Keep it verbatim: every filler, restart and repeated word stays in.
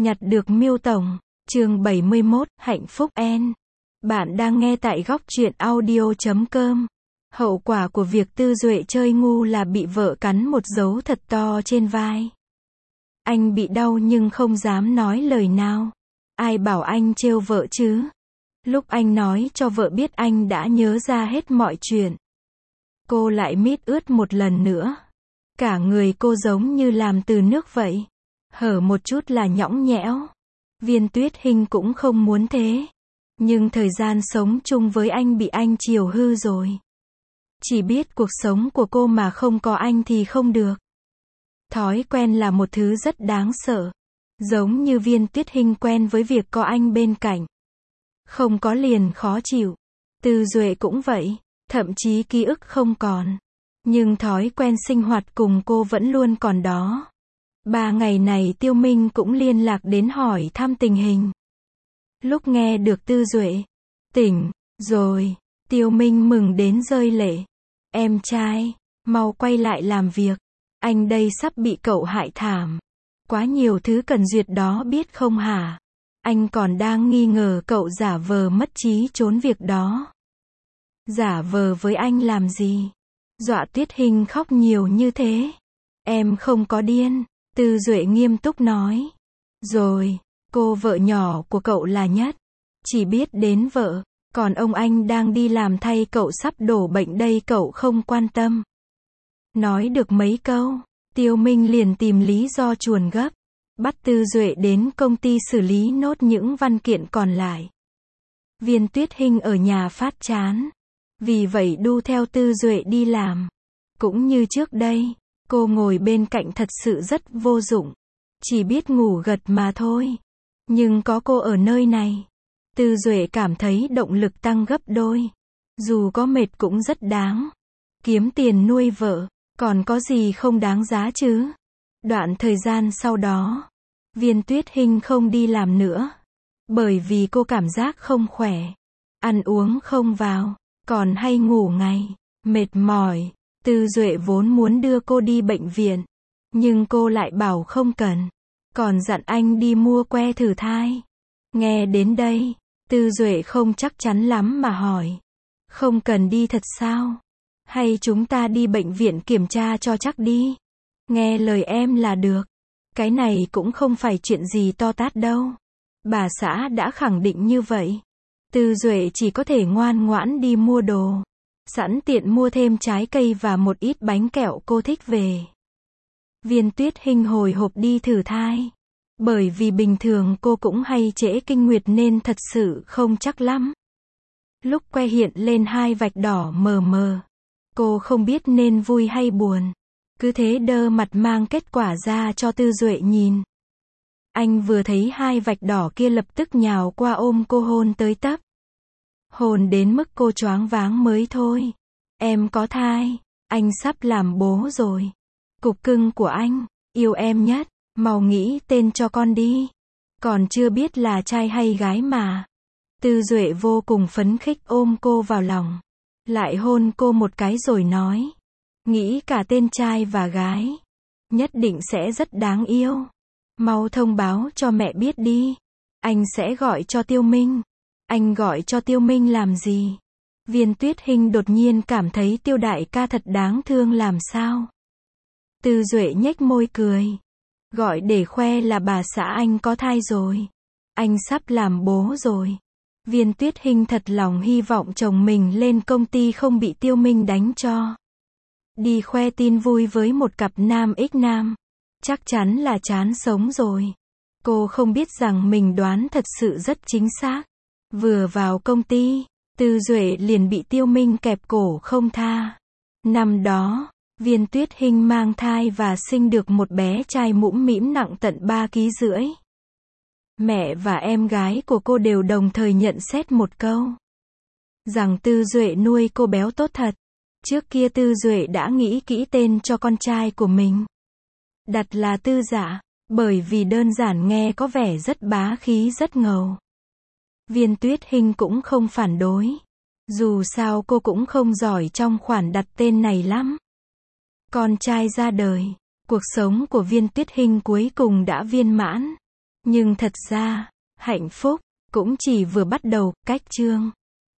Nhặt được Miêu Tổng, chương bảy mươi mốt, hạnh phúc en. Bạn đang nghe tại góc truyện audio chấm com. Hậu quả của việc Tư Duệ chơi ngu là bị vợ cắn một dấu thật to trên vai. Anh bị đau nhưng không dám nói lời nào. Ai bảo anh trêu vợ chứ? Lúc anh nói cho vợ biết anh đã nhớ ra hết mọi chuyện. Cô lại mít ướt một lần nữa. Cả người cô giống như làm từ nước vậy. Hở một chút là nhõng nhẽo. Viên Tuyết Hinh cũng không muốn thế. Nhưng thời gian sống chung với anh bị anh chiều hư rồi. Chỉ biết cuộc sống của cô mà không có anh thì không được. Thói quen là một thứ rất đáng sợ. Giống như Viên Tuyết Hinh quen với việc có anh bên cạnh. Không có liền khó chịu. Tư Duệ cũng vậy. Thậm chí ký ức không còn. Nhưng thói quen sinh hoạt cùng cô vẫn luôn còn đó. Ba ngày này Tiêu Minh cũng liên lạc đến hỏi thăm tình hình. Lúc nghe được Tư Duệ tỉnh rồi, Tiêu Minh mừng đến rơi lệ. Em trai, mau quay lại làm việc. Anh đây sắp bị cậu hại thảm. Quá nhiều thứ cần duyệt đó biết không hả? Anh còn đang nghi ngờ cậu giả vờ mất trí trốn việc đó. Giả vờ với anh làm gì? Dọa Tuyết Hinh khóc nhiều như thế. Em không có điên. Tư Duệ nghiêm túc nói. Rồi, cô vợ nhỏ của cậu là nhất. Chỉ biết đến vợ. Còn ông anh đang đi làm thay cậu sắp đổ bệnh đây cậu không quan tâm. Nói được mấy câu, Tiêu Minh liền tìm lý do chuồn gấp. Bắt Tư Duệ đến công ty xử lý nốt những văn kiện còn lại. Viên Tuyết Hinh ở nhà phát chán. Vì vậy đu theo Tư Duệ đi làm. Cũng như trước đây, cô ngồi bên cạnh thật sự rất vô dụng. Chỉ biết ngủ gật mà thôi. Nhưng có cô ở nơi này, Tư Duệ cảm thấy động lực tăng gấp đôi. Dù có mệt cũng rất đáng. Kiếm tiền nuôi vợ, còn có gì không đáng giá chứ? Đoạn thời gian sau đó, Viên Tuyết Hinh không đi làm nữa. Bởi vì cô cảm giác không khỏe. Ăn uống không vào, còn hay ngủ ngày, mệt mỏi. Tư Duệ vốn muốn đưa cô đi bệnh viện. Nhưng cô lại bảo không cần. Còn dặn anh đi mua que thử thai. Nghe đến đây, Tư Duệ không chắc chắn lắm mà hỏi. Không cần đi thật sao? Hay chúng ta đi bệnh viện kiểm tra cho chắc đi? Nghe lời em là được. Cái này cũng không phải chuyện gì to tát đâu. Bà xã đã khẳng định như vậy. Tư Duệ chỉ có thể ngoan ngoãn đi mua đồ. Sẵn tiện mua thêm trái cây và một ít bánh kẹo cô thích về. Viên Tuyết Hinh hồi hộp đi thử thai. Bởi vì bình thường cô cũng hay trễ kinh nguyệt nên thật sự không chắc lắm. Lúc que hiện lên hai vạch đỏ mờ mờ. Cô không biết nên vui hay buồn. Cứ thế đơ mặt mang kết quả ra cho Tư Duệ nhìn. Anh vừa thấy hai vạch đỏ kia lập tức nhào qua ôm cô hôn tới tấp. Hôn đến mức cô choáng váng mới thôi. Em có thai, anh sắp làm bố rồi. Cục cưng của anh, yêu em nhất, mau nghĩ tên cho con đi. Còn chưa biết là trai hay gái mà. Tư Duệ vô cùng phấn khích ôm cô vào lòng. Lại hôn cô một cái rồi nói. Nghĩ cả tên trai và gái. Nhất định sẽ rất đáng yêu. Mau thông báo cho mẹ biết đi. Anh sẽ gọi cho Tiêu Minh. Anh gọi cho Tiêu Minh làm gì? Viên Tuyết Hinh đột nhiên cảm thấy Tiêu đại ca thật đáng thương làm sao? Tư Duệ nhếch môi cười. Gọi để khoe là bà xã anh có thai rồi. Anh sắp làm bố rồi. Viên Tuyết Hinh thật lòng hy vọng chồng mình lên công ty không bị Tiêu Minh đánh cho. Đi khoe tin vui với một cặp nam ích nam. Chắc chắn là chán sống rồi. Cô không biết rằng mình đoán thật sự rất chính xác. Vừa vào công ty, Tư Duệ liền bị Tiêu Minh kẹp cổ không tha. Năm đó, Viên Tuyết Hinh mang thai và sinh được một bé trai mũm mĩm nặng tận ba ký rưỡi. Mẹ và em gái của cô đều đồng thời nhận xét một câu. Rằng Tư Duệ nuôi cô béo tốt thật. Trước kia Tư Duệ đã nghĩ kỹ tên cho con trai của mình. Đặt là Tư Dạ, bởi vì đơn giản nghe có vẻ rất bá khí rất ngầu. Viên Tuyết Hinh cũng không phản đối. Dù sao cô cũng không giỏi trong khoản đặt tên này lắm. Con trai ra đời, cuộc sống của Viên Tuyết Hinh cuối cùng đã viên mãn. Nhưng thật ra, hạnh phúc cũng chỉ vừa bắt đầu, cách chương